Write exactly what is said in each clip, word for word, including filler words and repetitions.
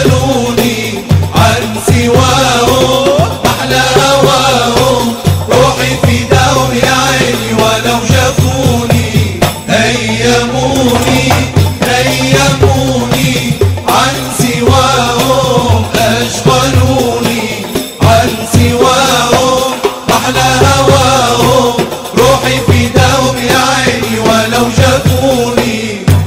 أشغلوني عن سواهم أحلى هواهم روحي فداهم يا عيني ولو شافوني هيموني هيموني عن سواهم أشغلوني عن سواهم أحلى هواهم روحي فداهم يا عيني ولو شافوني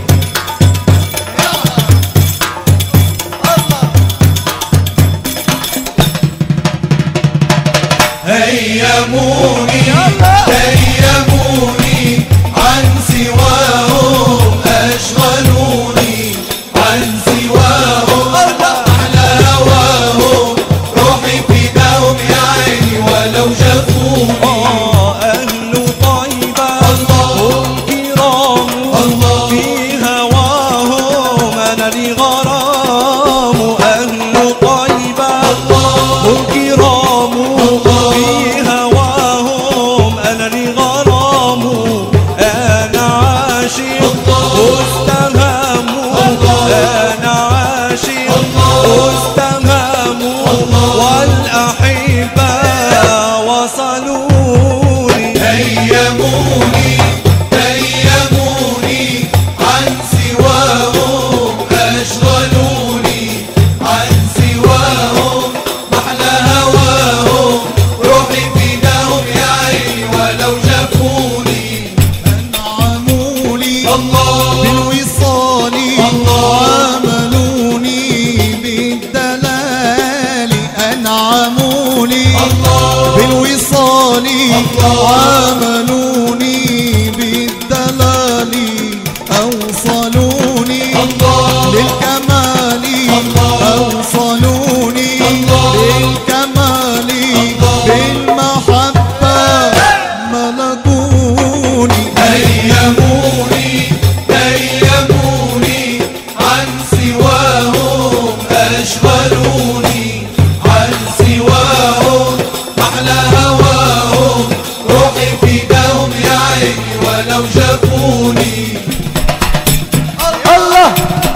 هيموني هيموني عن سواهم أشغلوني عن سواهم أحلى هواهم روحي فداهم يا عيني ولو شافوني أهل طيبة هم كرام في هواهم أنا لي غرام أهل طيبة هم كرام في هواهم أنا لي غرام أنا عاشق مستهام أنا عاشق مستهام والأحبة وصلوني هيموني هيموني عن سواهم أشغلوني عن سواهم أحلى هواهم روحي فداهم يا عيني ولو شافوني أنعموا لي الله بالوصال الله وعملوني بالدلال أنعموا لي الله بالوصال الله وعملوني بالدلال أوصلوني الله للكمال الله أوصلوني الله للكمال الله بالمحبة ملكوني هيموني هيموني عن سواهم أشغلوني عن سواهم أحلى هواهم روحي فداهم يا عيني ولو شافوني الله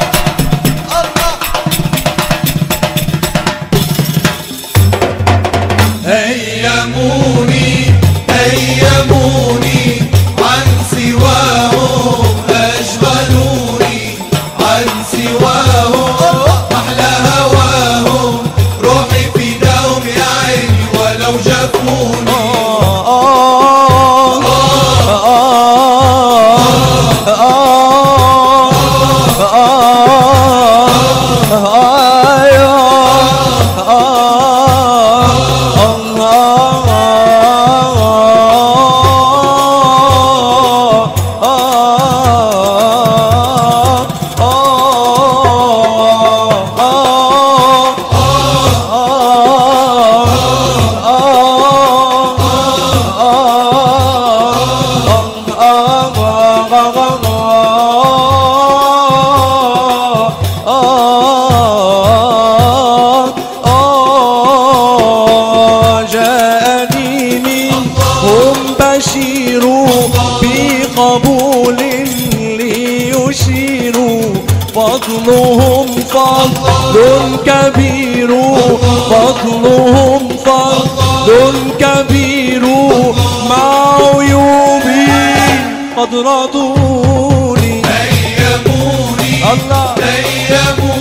هيموني هيموني عن سواهم أشغلوني عن سواهم أحلى هواهم روحي فداهم يا عيني ولو شافوني بقبول ليشيروا فضلهم فضل كبير فضلهم فضل كبير مع عيوبي قد رضوني هيموني الله هيموني